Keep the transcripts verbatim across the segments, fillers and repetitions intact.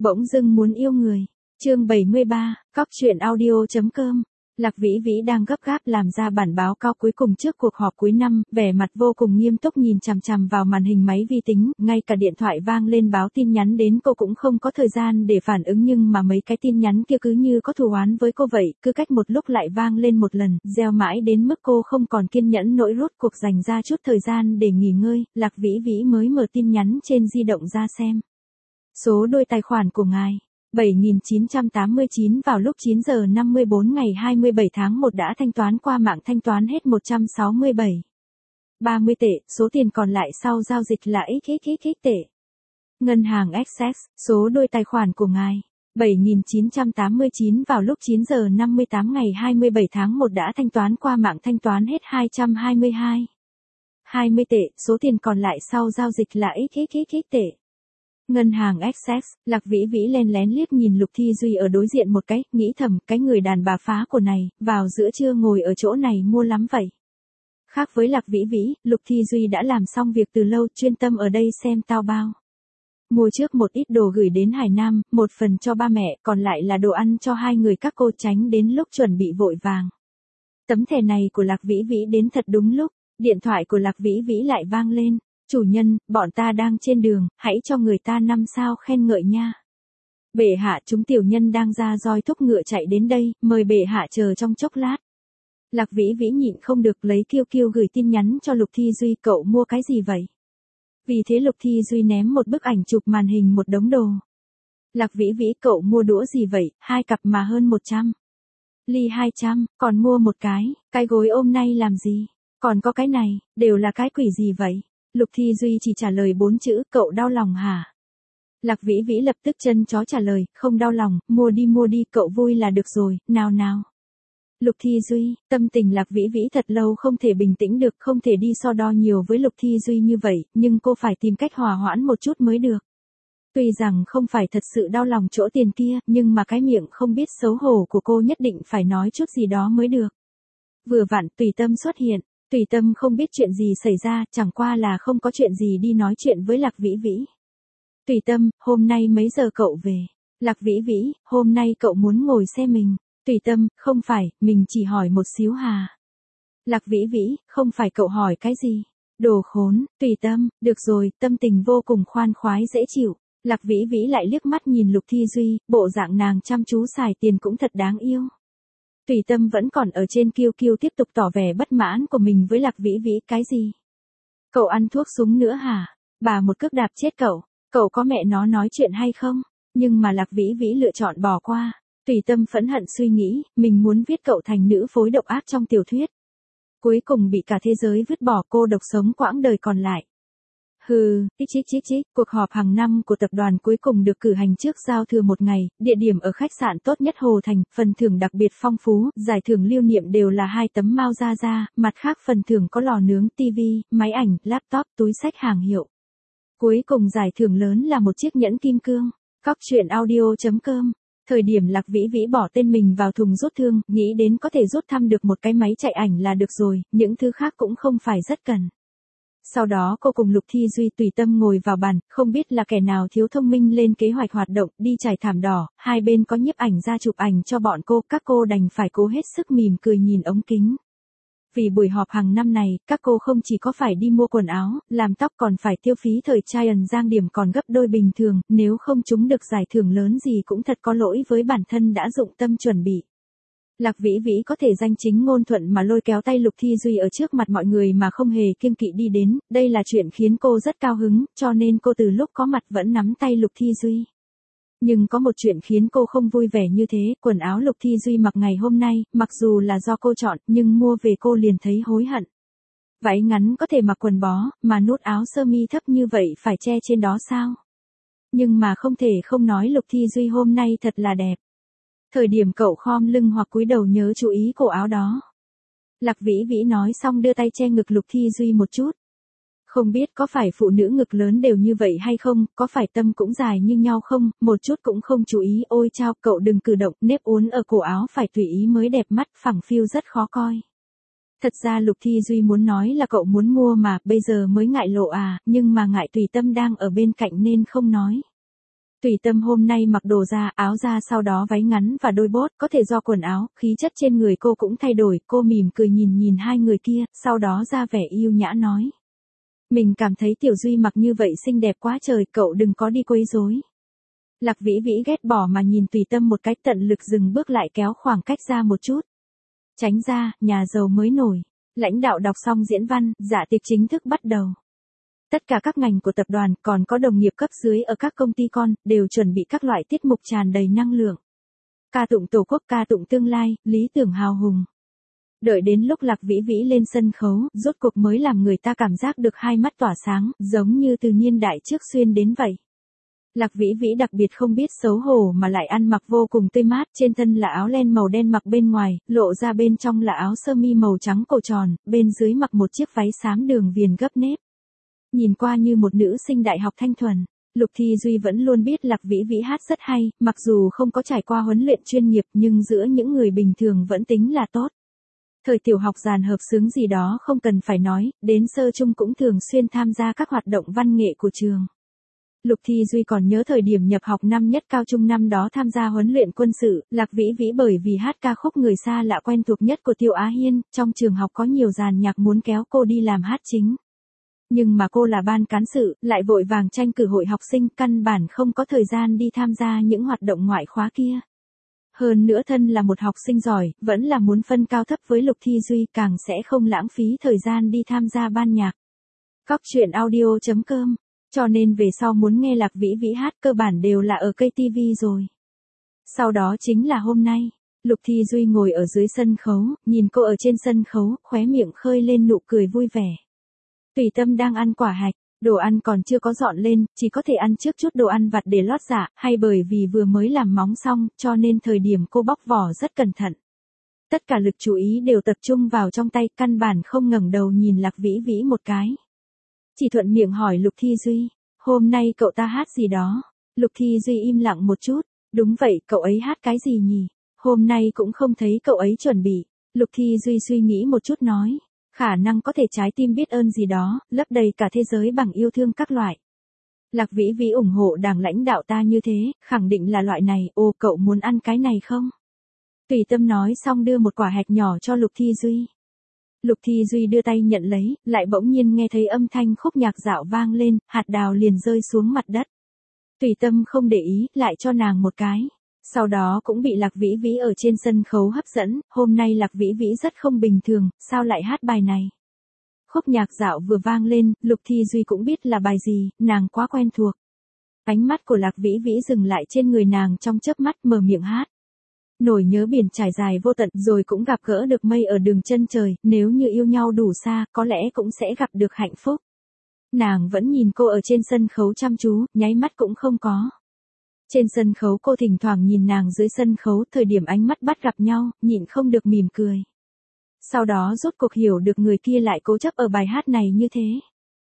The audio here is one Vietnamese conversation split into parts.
Bỗng dưng muốn yêu người. Chương bảy mươi ba, cóc truyện audio chấm com. Lạc Vĩ Vĩ đang gấp gáp làm ra bản báo cáo cuối cùng trước cuộc họp cuối năm, vẻ mặt vô cùng nghiêm túc nhìn chằm chằm vào màn hình máy vi tính, ngay cả điện thoại vang lên báo tin nhắn đến cô cũng không có thời gian để phản ứng, nhưng mà mấy cái tin nhắn kia cứ như có thù oán với cô vậy, cứ cách một lúc lại vang lên một lần, reo mãi đến mức cô không còn kiên nhẫn nổi, rốt cuộc dành ra chút thời gian để nghỉ ngơi, Lạc Vĩ Vĩ mới mở tin nhắn trên di động ra xem. Số đôi tài khoản của ngài bảy nghìn chín trăm tám mươi chín vào lúc chín giờ năm mươi bốn ngày hai mươi bảy tháng một đã thanh toán qua mạng, thanh toán hết một trăm sáu mươi bảy phẩy ba mươi tệ, số tiền còn lại sau giao dịch là xxxx tệ. Ngân hàng Access, số đôi tài khoản của ngài bảy nghìn chín trăm tám mươi chín vào lúc chín giờ năm mươi tám ngày hai mươi bảy tháng một đã thanh toán qua mạng, thanh toán hết hai trăm hai mươi hai phẩy hai mươi tệ, số tiền còn lại sau giao dịch là xxxx tệ. Ngân hàng Access, Lạc Vĩ Vĩ len lén liếc nhìn Lục Thi Duy ở đối diện một cái, nghĩ thầm, cái người đàn bà phá của này, vào giữa trưa ngồi ở chỗ này mua lắm vậy. Khác với Lạc Vĩ Vĩ, Lục Thi Duy đã làm xong việc từ lâu, chuyên tâm ở đây xem tao bao. Mua trước một ít đồ gửi đến Hải Nam, một phần cho ba mẹ, còn lại là đồ ăn cho hai người các cô, tránh đến lúc chuẩn bị vội vàng. Tấm thẻ này của Lạc Vĩ Vĩ đến thật đúng lúc, điện thoại của Lạc Vĩ Vĩ lại vang lên. Chủ nhân, bọn ta đang trên đường, hãy cho người ta năm sao khen ngợi nha. Bệ hạ, chúng tiểu nhân đang ra roi thúc ngựa chạy đến đây, mời bệ hạ chờ trong chốc lát. Lạc Vĩ Vĩ nhịn không được lấy kiêu kiêu gửi tin nhắn cho Lục Thi Duy, cậu mua cái gì vậy? Vì thế Lục Thi Duy ném một bức ảnh chụp màn hình một đống đồ. Lạc Vĩ Vĩ, cậu mua đũa gì vậy, hai cặp mà hơn một trăm. Ly hai trăm, còn mua một cái, cái gối ôm nay làm gì? Còn có cái này, đều là cái quỷ gì vậy? Lục Thi Duy chỉ trả lời bốn chữ, cậu đau lòng hả? Lạc Vĩ Vĩ lập tức chân chó trả lời, không đau lòng, mua đi mua đi, cậu vui là được rồi, nào nào. Lục Thi Duy, tâm tình Lạc Vĩ Vĩ thật lâu không thể bình tĩnh được, không thể đi so đo nhiều với Lục Thi Duy như vậy, nhưng cô phải tìm cách hòa hoãn một chút mới được. Tuy rằng không phải thật sự đau lòng chỗ tiền kia, nhưng mà cái miệng không biết xấu hổ của cô nhất định phải nói chút gì đó mới được. Vừa vặn Tùy Tâm xuất hiện. Tùy Tâm không biết chuyện gì xảy ra, chẳng qua là không có chuyện gì đi nói chuyện với Lạc Vĩ Vĩ. Tùy Tâm, hôm nay mấy giờ cậu về? Lạc Vĩ Vĩ, hôm nay cậu muốn ngồi xe mình. Tùy Tâm, không phải, mình chỉ hỏi một xíu hà. Lạc Vĩ Vĩ, không phải cậu hỏi cái gì? Đồ khốn. Tùy Tâm, được rồi, tâm tình vô cùng khoan khoái dễ chịu. Lạc Vĩ Vĩ lại liếc mắt nhìn Lục Thi Duy, bộ dạng nàng chăm chú xài tiền cũng thật đáng yêu. Tùy Tâm vẫn còn ở trên kiêu kiêu tiếp tục tỏ vẻ bất mãn của mình với Lạc Vĩ Vĩ, cái gì? Cậu ăn thuốc súng nữa hả? Bà một cước đạp chết cậu, cậu có mẹ nó nói chuyện hay không? Nhưng mà Lạc Vĩ Vĩ lựa chọn bỏ qua. Tùy Tâm phẫn hận suy nghĩ, mình muốn viết cậu thành nữ phối độc ác trong tiểu thuyết. Cuối cùng bị cả thế giới vứt bỏ, cô độc sống quãng đời còn lại. Hừ, chích chích chích chích, cuộc họp hàng năm của tập đoàn cuối cùng được cử hành trước giao thừa một ngày, địa điểm ở khách sạn tốt nhất Hồ Thành, phần thưởng đặc biệt phong phú, giải thưởng lưu niệm đều là hai tấm Mao Gia Gia, mặt khác phần thưởng có lò nướng, tivi, máy ảnh, laptop, túi xách hàng hiệu. Cuối cùng giải thưởng lớn là một chiếc nhẫn kim cương. Cóc truyện audio chấm com. Thời điểm Lạc Vĩ Vĩ bỏ tên mình vào thùng rút thương, nghĩ đến có thể rút thăm được một cái máy chạy ảnh là được rồi, những thứ khác cũng không phải rất cần. Sau đó cô cùng Lục Thi Duy Tùy Tâm ngồi vào bàn, không biết là kẻ nào thiếu thông minh lên kế hoạch hoạt động, đi trải thảm đỏ, hai bên có nhiếp ảnh ra chụp ảnh cho bọn cô, các cô đành phải cố hết sức mỉm cười nhìn ống kính. Vì buổi họp hàng năm này, các cô không chỉ có phải đi mua quần áo, làm tóc còn phải tiêu phí thời trang trang điểm còn gấp đôi bình thường, nếu không trúng được giải thưởng lớn gì cũng thật có lỗi với bản thân đã dụng tâm chuẩn bị. Lạc Vĩ Vĩ có thể danh chính ngôn thuận mà lôi kéo tay Lục Thi Duy ở trước mặt mọi người mà không hề kiêng kỵ đi đến, đây là chuyện khiến cô rất cao hứng, cho nên cô từ lúc có mặt vẫn nắm tay Lục Thi Duy. Nhưng có một chuyện khiến cô không vui vẻ như thế, quần áo Lục Thi Duy mặc ngày hôm nay, mặc dù là do cô chọn, nhưng mua về cô liền thấy hối hận. Váy ngắn có thể mặc quần bó, mà nút áo sơ mi thấp như vậy phải che trên đó sao? Nhưng mà không thể không nói Lục Thi Duy hôm nay thật là đẹp. Thời điểm cậu khom lưng hoặc cúi đầu nhớ chú ý cổ áo đó. Lạc Vĩ Vĩ nói xong đưa tay che ngực Lục Thi Duy một chút. Không biết có phải phụ nữ ngực lớn đều như vậy hay không, có phải tâm cũng dài như nhau không, một chút cũng không chú ý, ôi chao, cậu đừng cử động, nếp uốn ở cổ áo phải tùy ý mới đẹp mắt, phẳng phiu rất khó coi. Thật ra Lục Thi Duy muốn nói là cậu muốn mua mà, bây giờ mới ngại lộ à, nhưng mà ngại Tùy Tâm đang ở bên cạnh nên không nói. Tùy Tâm hôm nay mặc đồ da, áo da sau đó váy ngắn và đôi bốt, có thể do quần áo, khí chất trên người cô cũng thay đổi, cô mỉm cười nhìn nhìn hai người kia, sau đó ra vẻ yêu nhã nói. Mình cảm thấy Tiểu Duy mặc như vậy xinh đẹp quá trời, cậu đừng có đi quấy rối. Lạc Vĩ Vĩ ghét bỏ mà nhìn Tùy Tâm một cách, tận lực dừng bước lại kéo khoảng cách ra một chút. Tránh ra, nhà giàu mới nổi. Lãnh đạo đọc xong diễn văn, dạ tiệc chính thức bắt đầu. Tất cả các ngành của tập đoàn, còn có đồng nghiệp cấp dưới ở các công ty con, đều chuẩn bị các loại tiết mục tràn đầy năng lượng. Ca tụng Tổ quốc, ca tụng tương lai, lý tưởng hào hùng. Đợi đến lúc Lạc Vĩ Vĩ lên sân khấu, rốt cuộc mới làm người ta cảm giác được hai mắt tỏa sáng, giống như từ niên đại trước xuyên đến vậy. Lạc Vĩ Vĩ đặc biệt không biết xấu hổ mà lại ăn mặc vô cùng tươi mát, trên thân là áo len màu đen mặc bên ngoài, lộ ra bên trong là áo sơ mi màu trắng cổ tròn, bên dưới mặc một chiếc váy xám đường viền gấp nếp. Nhìn qua như một nữ sinh đại học thanh thuần. Lục Thi Duy vẫn luôn biết Lạc Vĩ Vĩ hát rất hay, mặc dù không có trải qua huấn luyện chuyên nghiệp nhưng giữa những người bình thường vẫn tính là tốt. Thời tiểu học dàn hợp xướng gì đó không cần phải nói, đến sơ trung cũng thường xuyên tham gia các hoạt động văn nghệ của trường. Lục Thi Duy còn nhớ thời điểm nhập học năm nhất cao trung năm đó tham gia huấn luyện quân sự, Lạc Vĩ Vĩ bởi vì hát ca khúc Người xa lạ quen thuộc nhất của Tiêu Á Hiên, trong trường học có nhiều dàn nhạc muốn kéo cô đi làm hát chính. Nhưng mà cô là ban cán sự, lại vội vàng tranh cử hội học sinh, căn bản không có thời gian đi tham gia những hoạt động ngoại khóa kia. Hơn nữa thân là một học sinh giỏi, vẫn là muốn phân cao thấp với Lục Thi Duy, càng sẽ không lãng phí thời gian đi tham gia ban nhạc. Cóc truyện audio chấm com. Cho nên về sau muốn nghe Lạc Vĩ Vĩ hát cơ bản đều là ở cây tivi rồi. Sau đó chính là hôm nay, Lục Thi Duy ngồi ở dưới sân khấu, nhìn cô ở trên sân khấu, khóe miệng khơi lên nụ cười vui vẻ. Tùy Tâm đang ăn quả hạch, đồ ăn còn chưa có dọn lên, chỉ có thể ăn trước chút đồ ăn vặt để lót dạ, hay bởi vì vừa mới làm móng xong, cho nên thời điểm cô bóc vỏ rất cẩn thận. Tất cả lực chú ý đều tập trung vào trong tay, căn bản không ngẩng đầu nhìn Lạc Vĩ Vĩ một cái. Chỉ thuận miệng hỏi Lục Thi Duy, hôm nay cậu ta hát gì đó? Lục Thi Duy im lặng một chút, đúng vậy, cậu ấy hát cái gì nhỉ? Hôm nay cũng không thấy cậu ấy chuẩn bị. Lục Thi Duy suy nghĩ một chút nói, khả năng có thể trái tim biết ơn gì đó, lấp đầy cả thế giới bằng yêu thương các loại. Lạc Vĩ Vĩ ủng hộ Đảng lãnh đạo ta như thế, khẳng định là loại này, ô cậu muốn ăn cái này không? Tùy Tâm nói xong đưa một quả hạch nhỏ cho Lục Thi Duy. Lục Thi Duy đưa tay nhận lấy, lại bỗng nhiên nghe thấy âm thanh khúc nhạc dạo vang lên, hạt đào liền rơi xuống mặt đất. Tùy Tâm không để ý, lại cho nàng một cái. Sau đó cũng bị Lạc Vĩ Vĩ ở trên sân khấu hấp dẫn, hôm nay Lạc Vĩ Vĩ rất không bình thường, sao lại hát bài này? Khúc nhạc dạo vừa vang lên, Lục Thi Duy cũng biết là bài gì, nàng quá quen thuộc. Ánh mắt của Lạc Vĩ Vĩ dừng lại trên người nàng trong chớp mắt, mở miệng hát. Nổi nhớ biển trải dài vô tận, rồi cũng gặp gỡ được mây ở đường chân trời, nếu như yêu nhau đủ xa, có lẽ cũng sẽ gặp được hạnh phúc. Nàng vẫn nhìn cô ở trên sân khấu chăm chú, nháy mắt cũng không có. Trên sân khấu cô thỉnh thoảng nhìn nàng dưới sân khấu, thời điểm ánh mắt bắt gặp nhau, nhịn không được mỉm cười. Sau đó rốt cuộc hiểu được người kia lại cố chấp ở bài hát này như thế.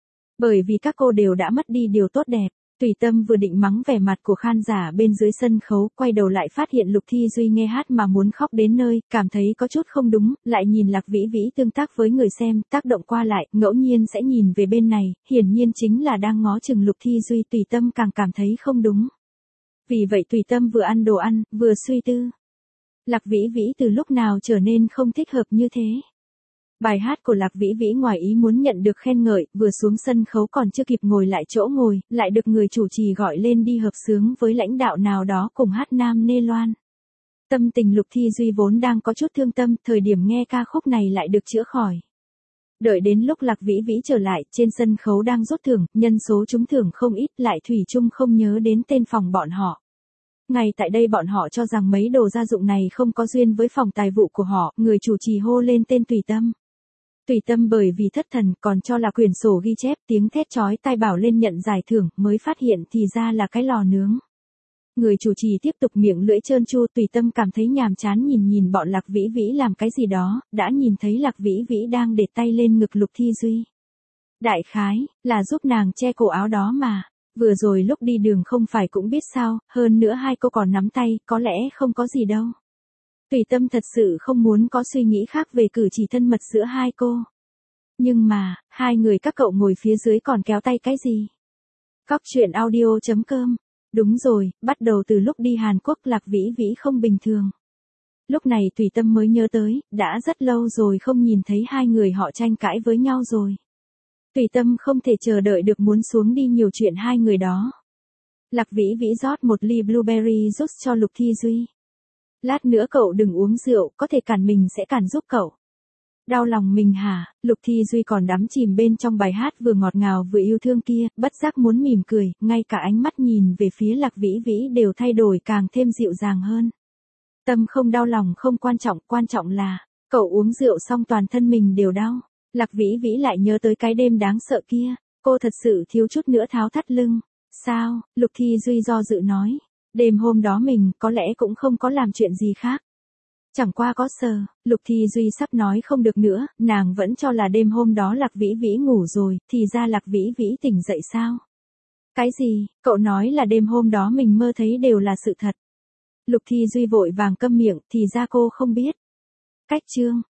Bởi vì các cô đều đã mất đi điều tốt đẹp. Tùy Tâm vừa định mắng vẻ mặt của khán giả bên dưới sân khấu, quay đầu lại phát hiện Lục Thi Duy nghe hát mà muốn khóc đến nơi, cảm thấy có chút không đúng, lại nhìn Lạc Vĩ Vĩ tương tác với người xem, tác động qua lại, ngẫu nhiên sẽ nhìn về bên này, hiển nhiên chính là đang ngó chừng Lục Thi Duy. Tùy Tâm càng cảm thấy không đúng. Vì vậy Tùy Tâm vừa ăn đồ ăn, vừa suy tư. Lạc Vĩ Vĩ từ lúc nào trở nên không thích hợp như thế? Bài hát của Lạc Vĩ Vĩ ngoài ý muốn nhận được khen ngợi, vừa xuống sân khấu còn chưa kịp ngồi lại chỗ ngồi, lại được người chủ trì gọi lên đi hợp xướng với lãnh đạo nào đó cùng hát Nam Nê Loan. Tâm tình Lục Thi Duy vốn đang có chút thương tâm, thời điểm nghe ca khúc này lại được chữa khỏi. Đợi đến lúc Lạc Vĩ Vĩ trở lại, trên sân khấu đang rút thưởng, nhân số trúng thưởng không ít, lại thủy chung không nhớ đến tên phòng bọn họ. Ngay tại đây bọn họ cho rằng mấy đồ gia dụng này không có duyên với phòng tài vụ của họ, người chủ trì hô lên tên Tùy Tâm. Tùy Tâm bởi vì thất thần còn cho là quyển sổ ghi chép, tiếng thét chói tai bảo lên nhận giải thưởng, mới phát hiện thì ra là cái lò nướng. Người chủ trì tiếp tục miệng lưỡi trơn tru, Tùy Tâm cảm thấy nhàm chán nhìn nhìn bọn Lạc Vĩ Vĩ làm cái gì đó, đã nhìn thấy Lạc Vĩ Vĩ đang để tay lên ngực Lục Thi Duy. Đại khái, là giúp nàng che cổ áo đó mà, vừa rồi lúc đi đường không phải cũng biết sao, hơn nữa hai cô còn nắm tay, có lẽ không có gì đâu. Tùy Tâm thật sự không muốn có suy nghĩ khác về cử chỉ thân mật giữa hai cô. Nhưng mà, hai người các cậu ngồi phía dưới còn kéo tay cái gì? Cóc truyện audio chấm com Đúng rồi, bắt đầu từ lúc đi Hàn Quốc Lạc Vĩ Vĩ không bình thường. Lúc này Tùy Tâm mới nhớ tới, đã rất lâu rồi không nhìn thấy hai người họ tranh cãi với nhau rồi. Tùy Tâm không thể chờ đợi được muốn xuống đi nhiều chuyện hai người đó. Lạc Vĩ Vĩ rót một ly blueberry juice cho Lục Thi Duy. Lát nữa cậu đừng uống rượu, có thể cản mình sẽ cản giúp cậu. Đau lòng mình hả? Lục Thi Duy còn đắm chìm bên trong bài hát vừa ngọt ngào vừa yêu thương kia, bất giác muốn mỉm cười, ngay cả ánh mắt nhìn về phía Lạc Vĩ Vĩ đều thay đổi càng thêm dịu dàng hơn. Tâm không đau lòng không quan trọng, quan trọng là, cậu uống rượu xong toàn thân mình đều đau. Lạc Vĩ Vĩ lại nhớ tới cái đêm đáng sợ kia, cô thật sự thiếu chút nữa tháo thắt lưng. Sao? Lục Thi Duy do dự nói. Đêm hôm đó mình có lẽ cũng không có làm chuyện gì khác. Chẳng qua có sờ, Lục Thi Duy sắp nói không được nữa, nàng vẫn cho là đêm hôm đó Lạc Vĩ Vĩ ngủ rồi, thì ra Lạc Vĩ Vĩ tỉnh dậy sao? Cái gì? Cậu nói là đêm hôm đó mình mơ thấy đều là sự thật. Lục Thi Duy vội vàng câm miệng, thì ra cô không biết. Cách chương